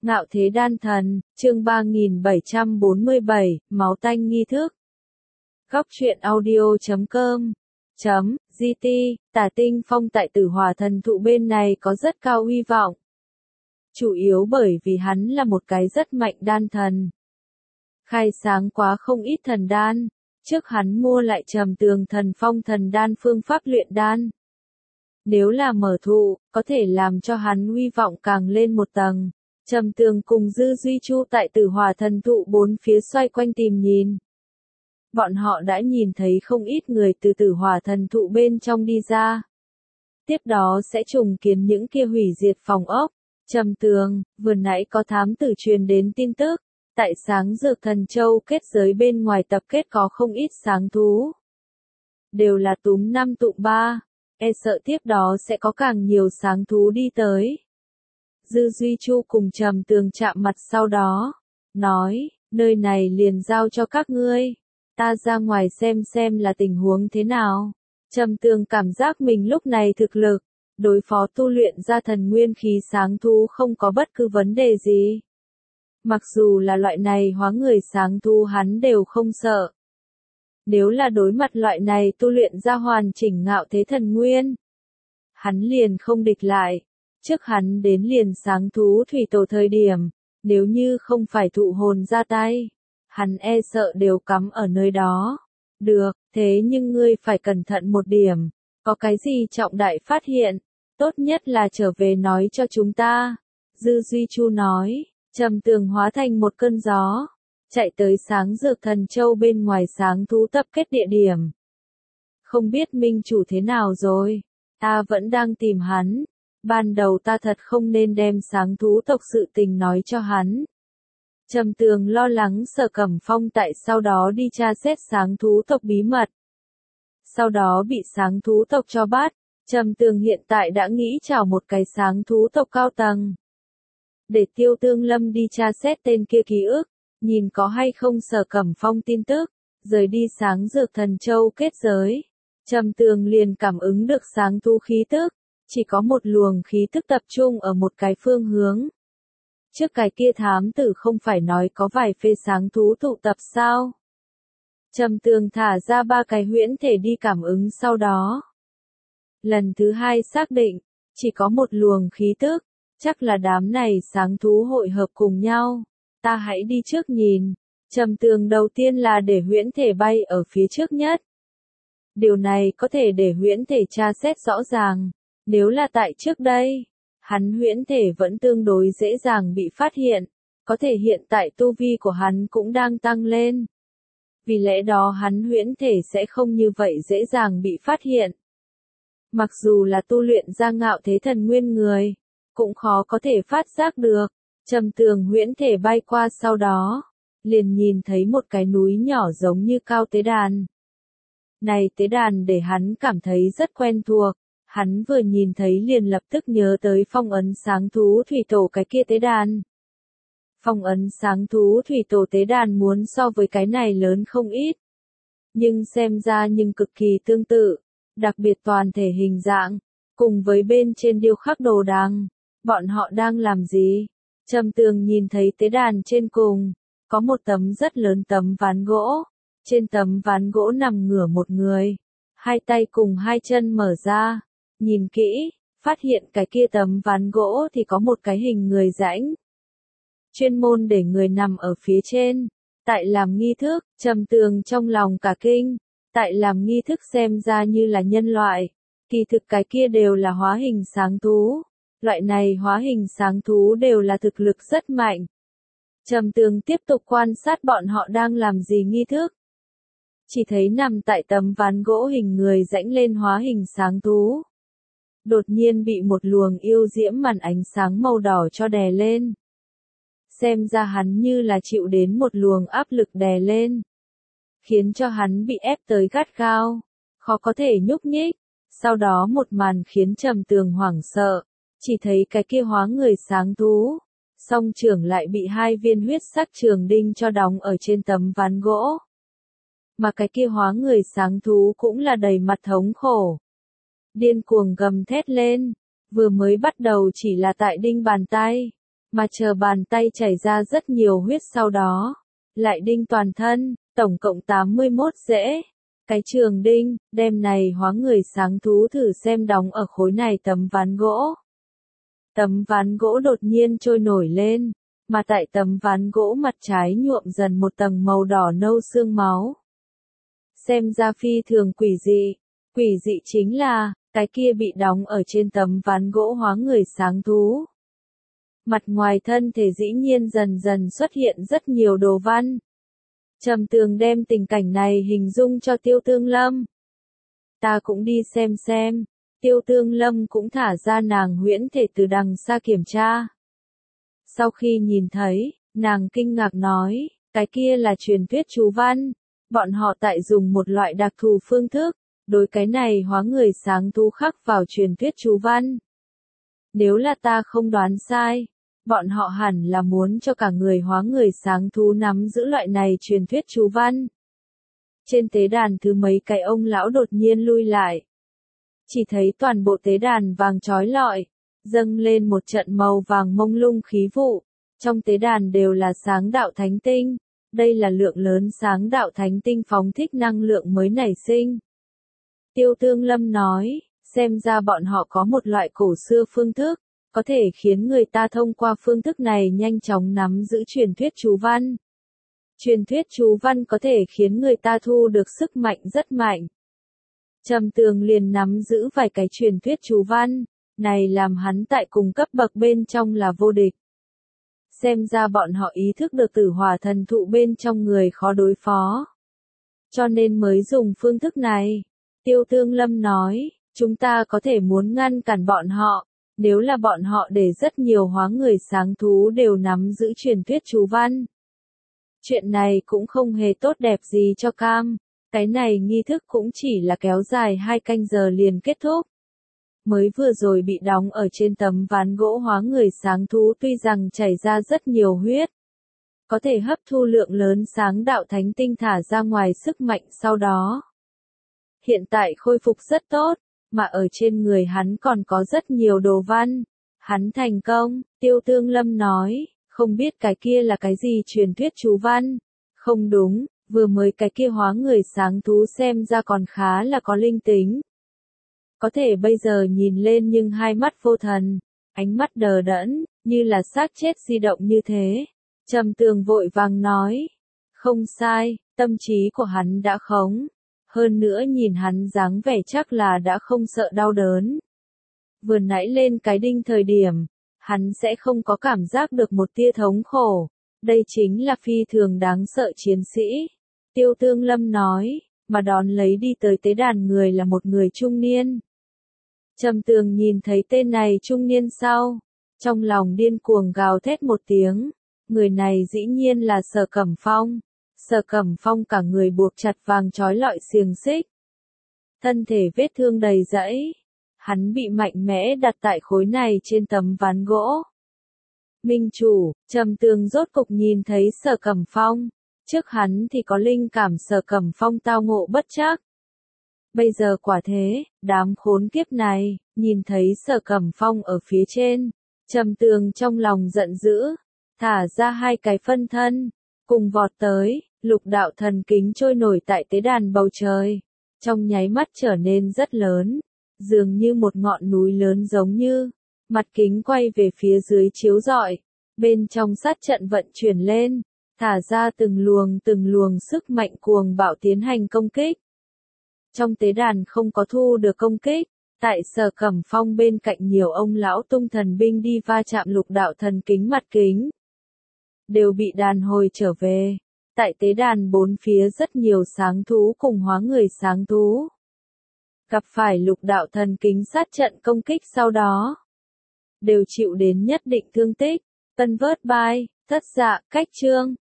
Ngạo thế đan thần, chương 3747, máu tanh nghi thức. Góc truyện audio.com GT, Tả Tinh Phong tại Tử Hỏa Thần Thụ bên này có rất cao uy vọng. Chủ yếu bởi vì hắn là một cái rất mạnh đan thần. Khai sáng quá không ít thần đan, trước hắn mua lại Trầm Tường Thần Phong thần đan phương pháp luyện đan. Nếu là mở thụ, có thể làm cho hắn uy vọng càng lên một tầng. Trầm Tường cùng Dư Duy Chu tại Tử Hỏa Thần Thụ bốn phía xoay quanh tìm nhìn. Bọn họ đã nhìn thấy không ít người từ Tử Hỏa Thần Thụ bên trong đi ra. Tiếp đó sẽ trùng kiến những kia hủy diệt phòng ốc. Trầm Tường, vừa nãy có thám tử truyền đến tin tức, tại Sáng Dược Thần Châu kết giới bên ngoài tập kết có không ít sáng thú. Đều là túm 5 tụ 3, sợ tiếp đó sẽ có càng nhiều sáng thú đi tới. Dư Duy Chu cùng Trầm Tường chạm mặt sau đó, nói, nơi này liền giao cho các ngươi, ta ra ngoài xem là tình huống thế nào. Trầm Tường cảm giác mình lúc này thực lực, đối phó tu luyện ra thần nguyên khí sáng thú không có bất cứ vấn đề gì. Mặc dù là loại này hóa người sáng thú hắn đều không sợ. Nếu là đối mặt loại này tu luyện ra hoàn chỉnh ngạo thế thần nguyên, hắn liền không địch lại. Trước hắn đến liền sáng thú thủy tổ thời điểm, nếu như không phải thụ hồn ra tay, hắn e sợ đều cắm ở nơi đó. Được, thế nhưng ngươi phải cẩn thận một điểm, có cái gì trọng đại phát hiện, tốt nhất là trở về nói cho chúng ta. Dư Duy Chu nói, Trầm Tường hóa thành một cơn gió, chạy tới Sáng Dược Thần Châu bên ngoài sáng thú tập kết địa điểm. Không biết minh chủ thế nào rồi, ta vẫn đang tìm hắn. Ban đầu ta thật không nên đem sáng thú tộc sự tình nói cho hắn. Trầm Tường lo lắng Sở Cẩm Phong tại sau đó đi tra xét sáng thú tộc bí mật. Sau đó bị sáng thú tộc cho bắt, Trầm Tường hiện tại đã nghĩ chào một cái sáng thú tộc cao tầng. Để Tiêu Tương Lâm đi tra xét tên kia ký ức, nhìn có hay không Sở Cẩm Phong tin tức, rời đi Sáng Dược Thần Châu kết giới. Trầm Tường liền cảm ứng được sáng thú khí tức. Chỉ có một luồng khí tức tập trung ở một cái phương hướng. Trước cái kia thám tử không phải nói có vài phê sáng thú tụ tập sao? Trầm Tường thả ra 3 cái huyễn thể đi cảm ứng sau đó. Lần thứ 2 xác định, chỉ có một luồng khí tức, chắc là đám này sáng thú hội hợp cùng nhau. Ta hãy đi trước nhìn. Trầm Tường đầu tiên là để huyễn thể bay ở phía trước nhất. Điều này có thể để huyễn thể tra xét rõ ràng. Nếu là tại trước đây, hắn huyễn thể vẫn tương đối dễ dàng bị phát hiện, có thể hiện tại tu vi của hắn cũng đang tăng lên. Vì lẽ đó hắn huyễn thể sẽ không như vậy dễ dàng bị phát hiện. Mặc dù là tu luyện ra ngạo thế thần nguyên người, cũng khó có thể phát giác được. Trầm Tường huyễn thể bay qua sau đó, liền nhìn thấy một cái núi nhỏ giống như cao tế đàn. Này tế đàn để hắn cảm thấy rất quen thuộc. Hắn vừa nhìn thấy liền lập tức nhớ tới phong ấn sáng thú thủy tổ cái kia tế đàn. Phong ấn sáng thú thủy tổ tế đàn muốn so với cái này lớn không ít. Nhưng xem ra cực kỳ tương tự, đặc biệt toàn thể hình dạng, cùng với bên trên điêu khắc đồ đằng. Bọn họ đang làm gì? Trầm Tường nhìn thấy tế đàn trên cùng, có một tấm rất lớn tấm ván gỗ. Trên tấm ván gỗ nằm ngửa một người, 2 tay cùng 2 chân mở ra. Nhìn kỹ, phát hiện cái kia tấm ván gỗ thì có một cái hình người rãnh. Chuyên môn để người nằm ở phía trên. Tại làm nghi thức, Trầm Tường trong lòng cả kinh. Tại làm nghi thức xem ra như là nhân loại. Kỳ thực cái kia đều là hóa hình sáng thú. Loại này hóa hình sáng thú đều là thực lực rất mạnh. Trầm Tường tiếp tục quan sát bọn họ đang làm gì nghi thức. Chỉ thấy nằm tại tấm ván gỗ hình người rãnh lên hóa hình sáng thú. Đột nhiên bị một luồng yêu diễm màn ánh sáng màu đỏ cho đè lên. Xem ra hắn như là chịu đến một luồng áp lực đè lên. Khiến cho hắn bị ép tới gắt gao, khó có thể nhúc nhích. Sau đó một màn khiến Trầm Tường hoảng sợ. Chỉ thấy cái kia hóa người sáng thú. Song trưởng lại bị 2 viên huyết sắc trường đinh cho đóng ở trên tấm ván gỗ. Mà cái kia hóa người sáng thú cũng là đầy mặt thống khổ. Điên cuồng gầm thét lên, vừa mới bắt đầu chỉ là tại đinh bàn tay, mà chờ bàn tay chảy ra rất nhiều huyết sau đó. Lại đinh toàn thân, tổng cộng 81 rễ. Cái trường đinh, đem này hóa người sáng thú thử xem đóng ở khối này tấm ván gỗ. Tấm ván gỗ đột nhiên trôi nổi lên, mà tại tấm ván gỗ mặt trái nhuộm dần một tầng màu đỏ nâu xương máu. Xem ra phi thường quỷ dị chính là, cái kia bị đóng ở trên tấm ván gỗ hóa người sáng thú. Mặt ngoài thân thể dĩ nhiên dần dần xuất hiện rất nhiều đồ văn. Trầm Tường đem tình cảnh này hình dung cho Tiêu Tương Lâm. Ta cũng đi xem. Tiêu Tương Lâm cũng thả ra nàng huyễn thể từ đằng xa kiểm tra. Sau khi nhìn thấy, nàng kinh ngạc nói, cái kia là truyền thuyết chú văn. Bọn họ tại dùng một loại đặc thù phương thức, đối cái này hóa người sáng thú khắc vào truyền thuyết chú văn. Nếu là ta không đoán sai, bọn họ hẳn là muốn cho cả người hóa người sáng thú nắm giữ loại này truyền thuyết chú văn. Trên tế đàn thứ mấy cái ông lão đột nhiên lui lại. Chỉ thấy toàn bộ tế đàn vàng chói lọi, dâng lên một trận màu vàng mông lung khí vụ. Trong tế đàn đều là sáng đạo thánh tinh. Đây là lượng lớn sáng đạo thánh tinh phóng thích năng lượng mới nảy sinh. Tiêu Tương Lâm nói, xem ra bọn họ có một loại cổ xưa phương thức, có thể khiến người ta thông qua phương thức này nhanh chóng nắm giữ truyền thuyết chú văn. Truyền thuyết chú văn có thể khiến người ta thu được sức mạnh rất mạnh. Trầm Tường liền nắm giữ vài cái truyền thuyết chú văn, này làm hắn tại cùng cấp bậc bên trong là vô địch. Xem ra bọn họ ý thức được tử hỏa thần thụ bên trong người khó đối phó. Cho nên mới dùng phương thức này. Tiêu Tương Lâm nói, chúng ta có thể muốn ngăn cản bọn họ, nếu là bọn họ để rất nhiều hóa người sáng thú đều nắm giữ truyền thuyết chú văn. Chuyện này cũng không hề tốt đẹp gì cho Cam, cái này nghi thức cũng chỉ là kéo dài 2 canh giờ liền kết thúc. Mới vừa rồi bị đóng ở trên tấm ván gỗ hóa người sáng thú tuy rằng chảy ra rất nhiều huyết, có thể hấp thu lượng lớn sáng đạo thánh tinh thả ra ngoài sức mạnh sau đó. Hiện tại khôi phục rất tốt, mà ở trên người hắn còn có rất nhiều đồ văn. Hắn thành công, Tiêu Tương Lâm nói, không biết cái kia là cái gì truyền thuyết chú văn. Không đúng, vừa mới cái kia hóa người sáng thú xem ra còn khá là có linh tính. Có thể bây giờ nhìn lên nhưng hai mắt vô thần, ánh mắt đờ đẫn, như là xác chết di động như thế. Trầm Tường vội vàng nói, không sai, tâm trí của hắn đã khống. Hơn nữa nhìn hắn dáng vẻ chắc là đã không sợ đau đớn. Vừa nãy lên cái đinh thời điểm, hắn sẽ không có cảm giác được một tia thống khổ. Đây chính là phi thường đáng sợ chiến sĩ. Tiêu Tương Lâm nói, mà đón lấy đi tới tế đàn người là một người trung niên. Trầm Tường nhìn thấy tên này trung niên sau, trong lòng điên cuồng gào thét một tiếng. Người này dĩ nhiên là Sở Cẩm Phong. Sở Cẩm Phong cả người buộc chặt vàng trói lọi xiềng xích. Thân thể vết thương đầy rẫy. Hắn bị mạnh mẽ đặt tại khối này trên tấm ván gỗ. Minh chủ, Trầm Tường rốt cục nhìn thấy Sở Cẩm Phong. Trước hắn thì có linh cảm Sở Cẩm Phong tao ngộ bất trắc. Bây giờ quả thế, đám khốn kiếp này, nhìn thấy Sở Cẩm Phong ở phía trên. Trầm Tường trong lòng giận dữ, thả ra 2 cái phân thân, cùng vọt tới. Lục đạo thần kính trôi nổi tại tế đàn bầu trời, trong nháy mắt trở nên rất lớn, dường như một ngọn núi lớn giống như, mặt kính quay về phía dưới chiếu rọi, bên trong sát trận vận chuyển lên, thả ra từng luồng sức mạnh cuồng bạo tiến hành công kích. Trong tế đàn không có thu được công kích, tại Sở Cẩm Phong bên cạnh nhiều ông lão tung thần binh đi va chạm lục đạo thần kính mặt kính, đều bị đàn hồi trở về. Tại tế đàn bốn phía rất nhiều sáng thú cùng hóa người sáng thú. Gặp phải lục đạo thần kính sát trận công kích sau đó. Đều chịu đến nhất định thương tích. Tân vớt bài, thất dạ, cách chương.